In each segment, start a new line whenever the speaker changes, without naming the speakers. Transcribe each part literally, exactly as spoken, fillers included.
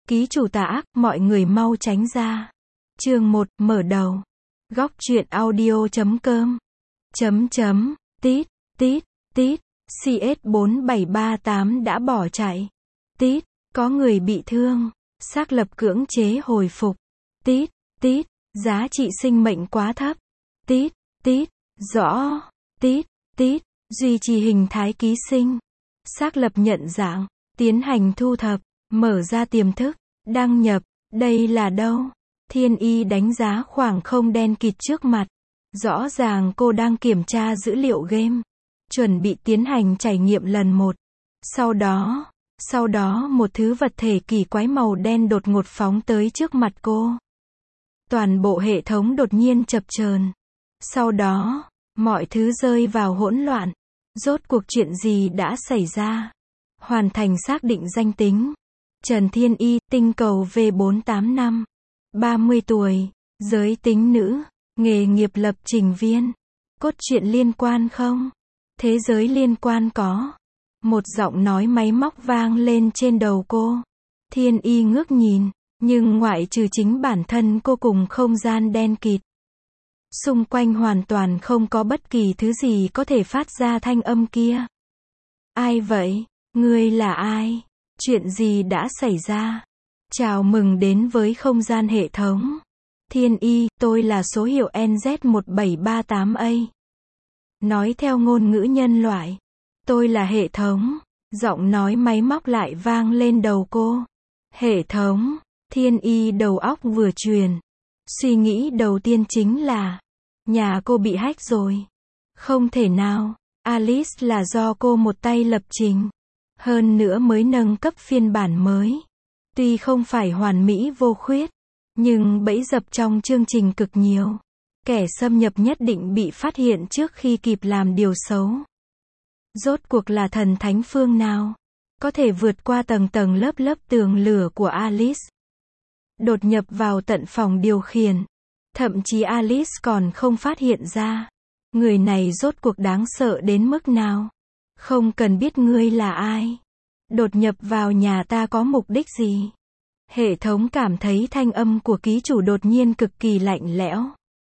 Ký chủ tà ác, mọi người mau tránh ra. Chương một, mở đầu. Góc truyện audio chấm com. Chấm chấm, tít, tít, tít, xê ét bốn bảy ba tám đã bỏ chạy. Tít, có người bị thương. Xác lập cưỡng chế hồi phục. Tít, tít, giá trị sinh mệnh quá thấp. Tít, tít, rõ. Tít, tít, duy trì hình thái ký sinh. Xác lập nhận dạng. Tiến hành thu thập. Mở ra tiềm thức. Đăng nhập. Đây là đâu? Thiên Y đánh giá khoảng không đen kịt trước mặt. Rõ ràng cô đang kiểm tra dữ liệu game. Chuẩn bị tiến hành trải nghiệm lần một. Sau đó, sau đó một thứ vật thể kỳ quái màu đen đột ngột phóng tới trước mặt cô. Toàn bộ hệ thống đột nhiên chập chờn. Sau đó, mọi thứ rơi vào hỗn loạn. Rốt cuộc chuyện gì đã xảy ra? Hoàn thành xác định danh tính. Trần Thiên Y, tinh cầu V bốn tám năm. ba mươi tuổi, giới tính nữ, nghề nghiệp lập trình viên. Cốt truyện liên quan không? Thế giới liên quan có. Một giọng nói máy móc vang lên trên đầu cô. Thiên Y ngước nhìn, nhưng ngoại trừ chính bản thân cô cùng không gian đen kịt. Xung quanh hoàn toàn không có bất kỳ thứ gì có thể phát ra thanh âm kia. Ai vậy? Ngươi là ai? Chuyện gì đã xảy ra? Chào mừng đến với không gian hệ thống. Thiên Y, tôi là số hiệu N Z một bảy ba tám A. Nói theo ngôn ngữ nhân loại. Tôi là hệ thống. Giọng nói máy móc lại vang lên đầu cô. Hệ thống. Thiên Y đầu óc vừa truyền. Suy nghĩ đầu tiên chính là, nhà cô bị hack rồi. Không thể nào. Alice là do cô một tay lập trình. Hơn nữa mới nâng cấp phiên bản mới. Tuy không phải hoàn mỹ vô khuyết, nhưng bẫy dập trong chương trình cực nhiều. Kẻ xâm nhập nhất định bị phát hiện trước khi kịp làm điều xấu. Rốt cuộc là thần thánh phương nào có thể vượt qua tầng tầng lớp lớp tường lửa của Alice, đột nhập vào tận phòng điều khiển. Thậm chí Alice còn không phát hiện ra. Người này rốt cuộc đáng sợ đến mức nào? Không cần biết ngươi là ai. Đột nhập vào nhà ta có mục đích gì? Hệ thống cảm thấy thanh âm của ký chủ đột nhiên cực kỳ lạnh lẽo.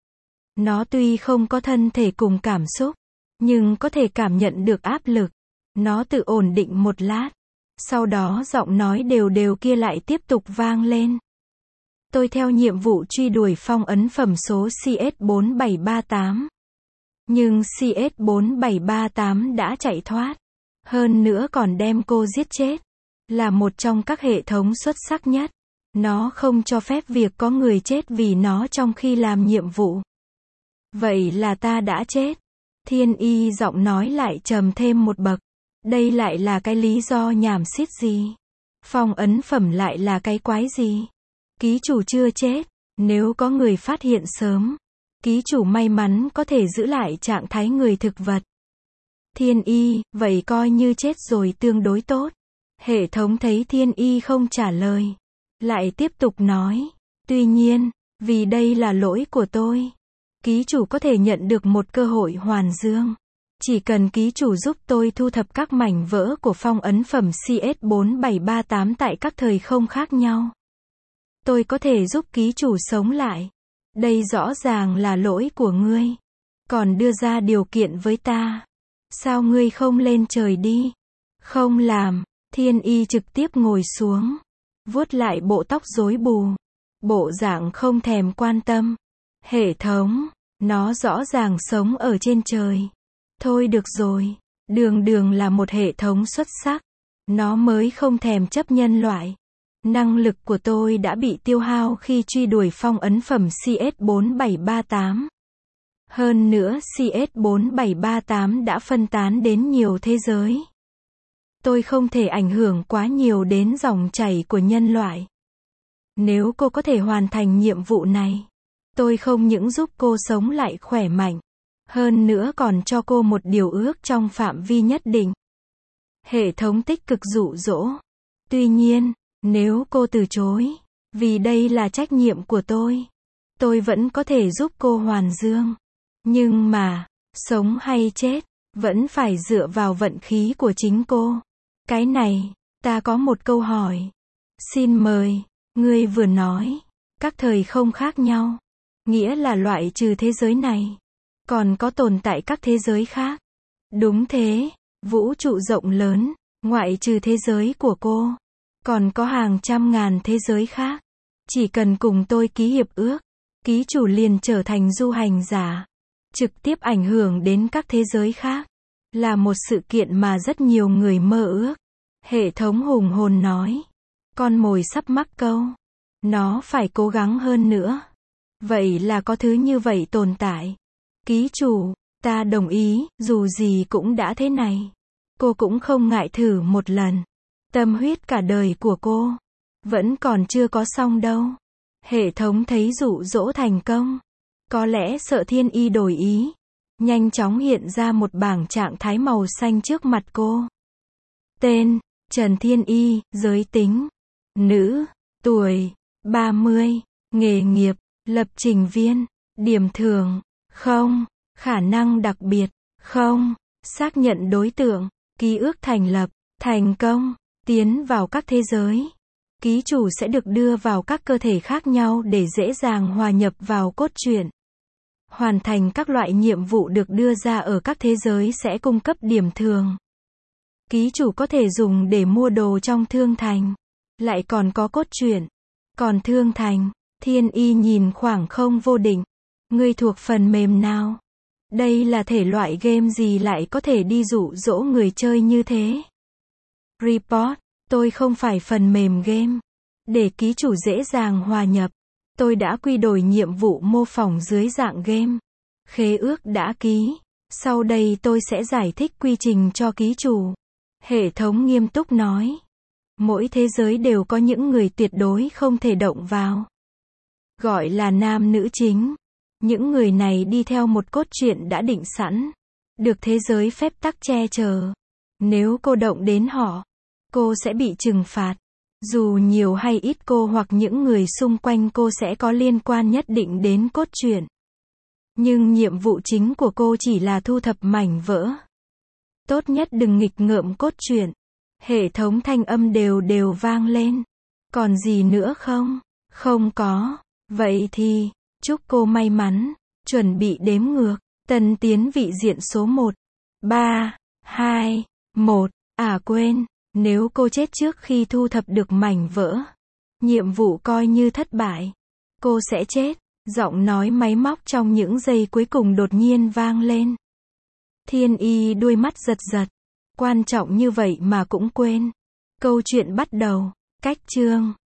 Nó tuy không có thân thể cùng cảm xúc, nhưng có thể cảm nhận được áp lực. Nó tự ổn định một lát. Sau đó giọng nói đều đều kia lại tiếp tục vang lên. Tôi theo nhiệm vụ truy đuổi phong ấn phẩm số C S bốn bảy ba tám. Nhưng C S bốn bảy ba tám đã chạy thoát. Hơn nữa còn đem cô giết chết. Là một trong các hệ thống xuất sắc nhất. Nó không cho phép việc có người chết vì nó trong khi làm nhiệm vụ. Vậy là ta đã chết. Thiên Y giọng nói lại trầm thêm một bậc. Đây lại là cái lý do nhảm xít gì? Phong ấn phẩm lại là cái quái gì? Ký chủ chưa chết. Nếu có người phát hiện sớm, ký chủ may mắn có thể giữ lại trạng thái người thực vật. Thiên Y, vậy coi như chết rồi tương đối tốt. Hệ thống thấy Thiên Y không trả lời, lại tiếp tục nói. Tuy nhiên, vì đây là lỗi của tôi, ký chủ có thể nhận được một cơ hội hoàn dương. Chỉ cần ký chủ giúp tôi thu thập các mảnh vỡ của phong ấn phẩm C S bốn bảy ba tám tại các thời không khác nhau. Tôi có thể giúp ký chủ sống lại. Đây rõ ràng là lỗi của ngươi. Còn đưa ra điều kiện với ta. Sao ngươi không lên trời đi? Không làm. Thiên Y trực tiếp ngồi xuống. Vuốt lại bộ tóc rối bù. Bộ dạng không thèm quan tâm. Hệ thống. Nó rõ ràng sống ở trên trời. Thôi được rồi. Đường đường là một hệ thống xuất sắc. Nó mới không thèm chấp nhân loại. Năng lực của tôi đã bị tiêu hao khi truy đuổi phong ấn phẩm C S bốn bảy ba tám. Hơn nữa C S bốn bảy ba tám đã phân tán đến nhiều thế giới. Tôi không thể ảnh hưởng quá nhiều đến dòng chảy của nhân loại. Nếu cô có thể hoàn thành nhiệm vụ này, tôi không những giúp cô sống lại khỏe mạnh, hơn nữa còn cho cô một điều ước trong phạm vi nhất định. Hệ thống tích cực dụ dỗ. Tuy nhiên, nếu cô từ chối, vì đây là trách nhiệm của tôi, tôi vẫn có thể giúp cô hoàn dương. Nhưng mà, sống hay chết, vẫn phải dựa vào vận khí của chính cô. Cái này, ta có một câu hỏi. Xin mời. Ngươi vừa nói, các thời không khác nhau. Nghĩa là loại trừ thế giới này. Còn có tồn tại các thế giới khác. Đúng thế, vũ trụ rộng lớn, ngoại trừ thế giới của cô. Còn có hàng trăm ngàn thế giới khác. Chỉ cần cùng tôi ký hiệp ước, ký chủ liền trở thành du hành giả. Trực tiếp ảnh hưởng đến các thế giới khác. Là một sự kiện mà rất nhiều người mơ ước. Hệ thống hùng hồn nói. Con mồi sắp mắc câu. Nó phải cố gắng hơn nữa. Vậy là có thứ như vậy tồn tại. Ký chủ, ta đồng ý, dù gì cũng đã thế này. Cô cũng không ngại thử một lần. Tâm huyết cả đời của cô. Vẫn còn chưa có xong đâu. Hệ thống thấy dụ dỗ thành công. Có lẽ sợ Thiên Y đổi ý. Nhanh chóng hiện ra một bảng trạng thái màu xanh trước mặt cô. Tên, Trần Thiên Y, giới tính, nữ, tuổi, ba mươi, nghề nghiệp, lập trình viên, điểm thường, không, khả năng đặc biệt, không, xác nhận đối tượng, ký ước thành lập, thành công, tiến vào các thế giới. Ký chủ sẽ được đưa vào các cơ thể khác nhau để dễ dàng hòa nhập vào cốt truyện. Hoàn thành các loại nhiệm vụ được đưa ra ở các thế giới sẽ cung cấp điểm thường. Ký chủ có thể dùng để mua đồ trong thương thành. Lại còn có cốt truyện. Còn thương thành, Thiên Y nhìn khoảng không vô định. Ngươi thuộc phần mềm nào? Đây là thể loại game gì lại có thể đi dụ dỗ người chơi như thế? Report, tôi không phải phần mềm game. Để ký chủ dễ dàng hòa nhập. Tôi đã quy đổi nhiệm vụ mô phỏng dưới dạng game. Khế ước đã ký. Sau đây tôi sẽ giải thích quy trình cho ký chủ. Hệ thống nghiêm túc nói. Mỗi thế giới đều có những người tuyệt đối không thể động vào. Gọi là nam nữ chính. Những người này đi theo một cốt truyện đã định sẵn. Được thế giới phép tắc che chở. Nếu cô động đến họ, cô sẽ bị trừng phạt. Dù nhiều hay ít cô hoặc những người xung quanh cô sẽ có liên quan nhất định đến cốt truyện. Nhưng nhiệm vụ chính của cô chỉ là thu thập mảnh vỡ. Tốt nhất đừng nghịch ngợm cốt truyện. Hệ thống thanh âm đều đều vang lên. Còn gì nữa không? Không có. Vậy thì, chúc cô may mắn. Chuẩn bị đếm ngược. Tân tiến vị diện số một. ba, hai, một. À quên. Nếu cô chết trước khi thu thập được mảnh vỡ, nhiệm vụ coi như thất bại. Cô sẽ chết. Giọng nói máy móc trong những giây cuối cùng đột nhiên vang lên. Thiên Y đuôi mắt giật giật. Quan trọng như vậy mà cũng quên. Câu chuyện bắt đầu. Cách chương.